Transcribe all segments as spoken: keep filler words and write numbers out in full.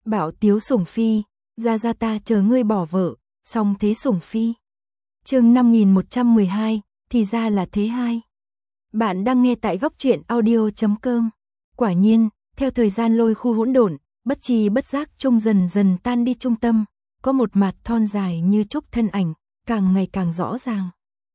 Bảo tiếu sủng phi, ra ra ta chờ ngươi bỏ vợ, song thế sủng phi. Chương năm nghìn một trăm mười hai, thì ra là thế hai. Bạn đang nghe tại góc truyện audio chấm com. Quả nhiên, theo thời gian lôi khu hỗn độn, bất tri bất giác trung dần dần tan đi trung tâm, có một mặt thon dài như trúc thân ảnh, càng ngày càng rõ ràng.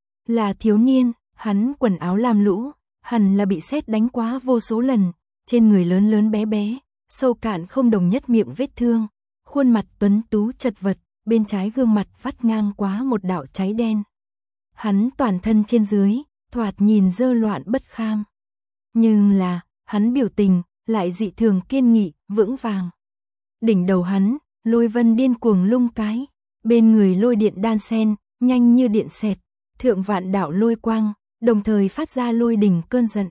Là thiếu niên, hắn quần áo lam lũ, hẳn là bị sét đánh quá vô số lần, trên người lớn lớn bé bé, sâu cạn không đồng nhất miệng vết thương, khuôn mặt tuấn tú chật vật, bên trái gương mặt vắt ngang quá một đạo cháy đen. Hắn toàn thân trên dưới, thoạt nhìn dơ loạn bất kham. Nhưng là, hắn biểu tình, lại dị thường kiên nghị, vững vàng. Đỉnh đầu hắn, lôi vân điên cuồng lung cái, bên người lôi điện đan sen, nhanh như điện xẹt, thượng vạn đạo lôi quang, đồng thời phát ra lôi đỉnh cơn giận.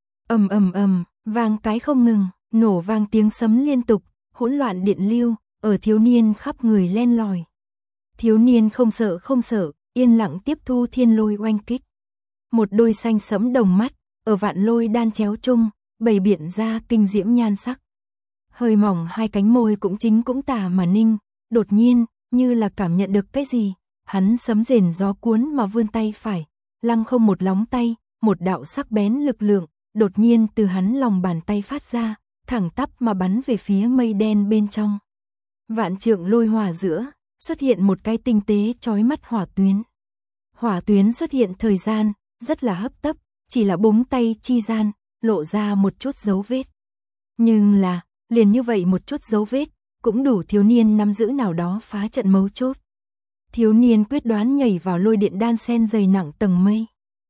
Ầm ầm ầm, vang cái không ngừng, nổ vang tiếng sấm liên tục, hỗn loạn điện lưu, ở thiếu niên khắp người len lỏi. Thiếu niên không sợ không sợ, yên lặng tiếp thu thiên lôi oanh kích. Một đôi xanh sẫm đồng mắt, ở vạn lôi đan chéo chung, bày biện ra kinh diễm nhan sắc. Hơi mỏng hai cánh môi cũng chính cũng tà mà ninh, đột nhiên, như là cảm nhận được cái gì, hắn sấm rền gió cuốn mà vươn tay phải, lăng không một lóng tay, một đạo sắc bén lực lượng, đột nhiên từ hắn lòng bàn tay phát ra, thẳng tắp mà bắn về phía mây đen bên trong. Vạn trượng lôi hỏa giữa, xuất hiện một cái tinh tế chói mắt hỏa tuyến. Hỏa tuyến xuất hiện thời gian, rất là hấp tấp, chỉ là búng tay chi gian, lộ ra một chút dấu vết. Nhưng là, liền như vậy một chút dấu vết, cũng đủ thiếu niên nắm giữ nào đó phá trận mấu chốt. Thiếu niên quyết đoán nhảy vào lôi điện đan sen dày nặng tầng mây.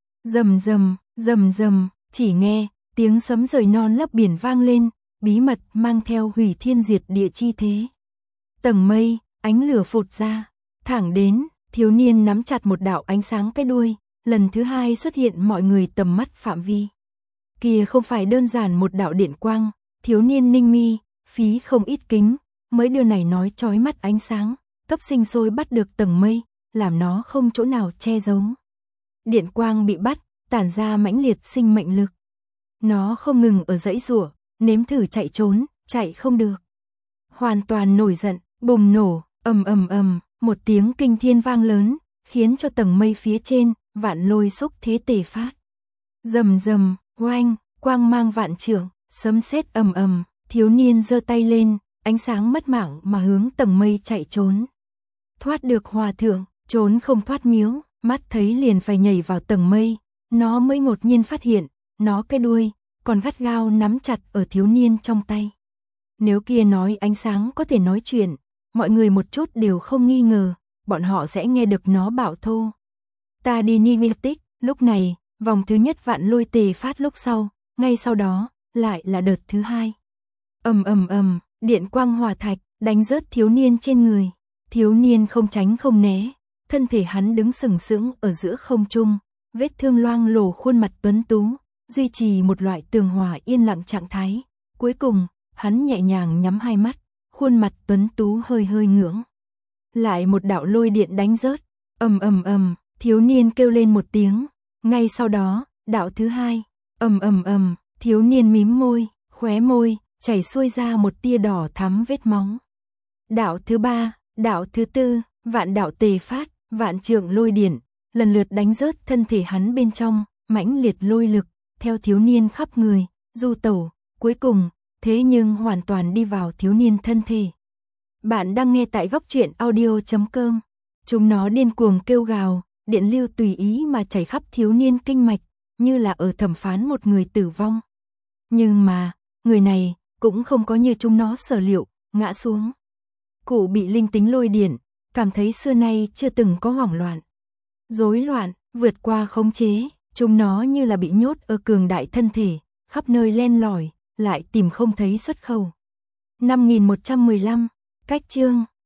Rầm rầm, rầm rầm, chỉ nghe, tiếng sấm rời non lấp biển vang lên, bí mật mang theo hủy thiên diệt địa chi thế. Tầng mây, ánh lửa phụt ra, thẳng đến, thiếu niên nắm chặt một đạo ánh sáng cái đuôi, lần thứ hai xuất hiện mọi người tầm mắt phạm vi. Kia không phải đơn giản một đạo điện quang, thiếu niên ninh mi, phí không ít kính, mới điều này nói chói mắt ánh sáng, cấp sinh sôi bắt được tầng mây, làm nó không chỗ nào che giấu. Điện quang bị bắt, tản ra mãnh liệt sinh mệnh lực. Nó không ngừng ở dãy giụa, nếm thử chạy trốn, chạy không được. Hoàn toàn nổi giận, bùng nổ, ầm ầm ầm, một tiếng kinh thiên vang lớn, khiến cho tầng mây phía trên, vạn lôi xúc thế tề phát. Rầm rầm, oanh, quang mang vạn trượng, sấm sét ầm ầm, thiếu niên giơ tay lên, ánh sáng mất mạng mà hướng tầng mây chạy trốn. Thoát được hòa thượng, trốn không thoát miếu, mắt thấy liền phải nhảy vào tầng mây, nó mới ngột nhiên phát hiện, nó cái đuôi, còn gắt gao nắm chặt ở thiếu niên trong tay. Nếu kia nói ánh sáng có thể nói chuyện, mọi người một chút đều không nghi ngờ, bọn họ sẽ nghe được nó bảo thô. Ta đi Nivitic, lúc này, vòng thứ nhất vạn lôi tề phát lúc sau, ngay sau đó, lại là đợt thứ hai. Ầm ầm ầm, điện quang hỏa thạch, đánh rớt thiếu niên trên người. Thiếu niên không tránh không né, thân thể hắn đứng sừng sững ở giữa không trung, vết thương loang lổ khuôn mặt tuấn tú, duy trì một loại tường hòa yên lặng trạng thái. Cuối cùng, hắn nhẹ nhàng nhắm hai mắt, khuôn mặt tuấn tú hơi hơi ngưỡng. Lại một đạo lôi điện đánh rớt, ầm ầm ầm, thiếu niên kêu lên một tiếng, ngay sau đó, đạo thứ hai, ầm ầm ầm, thiếu niên mím môi, khóe môi, chảy xuôi ra một tia đỏ thắm vết máu. Đạo thứ ba, đạo thứ tư, vạn đạo tề phát, vạn trượng lôi điện, lần lượt đánh rớt thân thể hắn bên trong, mãnh liệt lôi lực, theo thiếu niên khắp người, du tẩu, cuối cùng, thế nhưng hoàn toàn đi vào thiếu niên thân thể. Bạn đang nghe tại góc truyện audio chấm com. Chúng nó điên cuồng kêu gào, điện lưu tùy ý mà chảy khắp thiếu niên kinh mạch, như là ở thẩm phán một người tử vong. Nhưng mà, người này, cũng không có như chúng nó sở liệu, ngã xuống. Cụ bị linh tính lôi điện, cảm thấy xưa nay chưa từng có hoảng loạn. Rối loạn, vượt qua khống chế, chúng nó như là bị nhốt ở cường đại thân thể, khắp nơi len lỏi, lại tìm không thấy xuất khẩu. năm nghìn một trăm mười lăm, cách chương,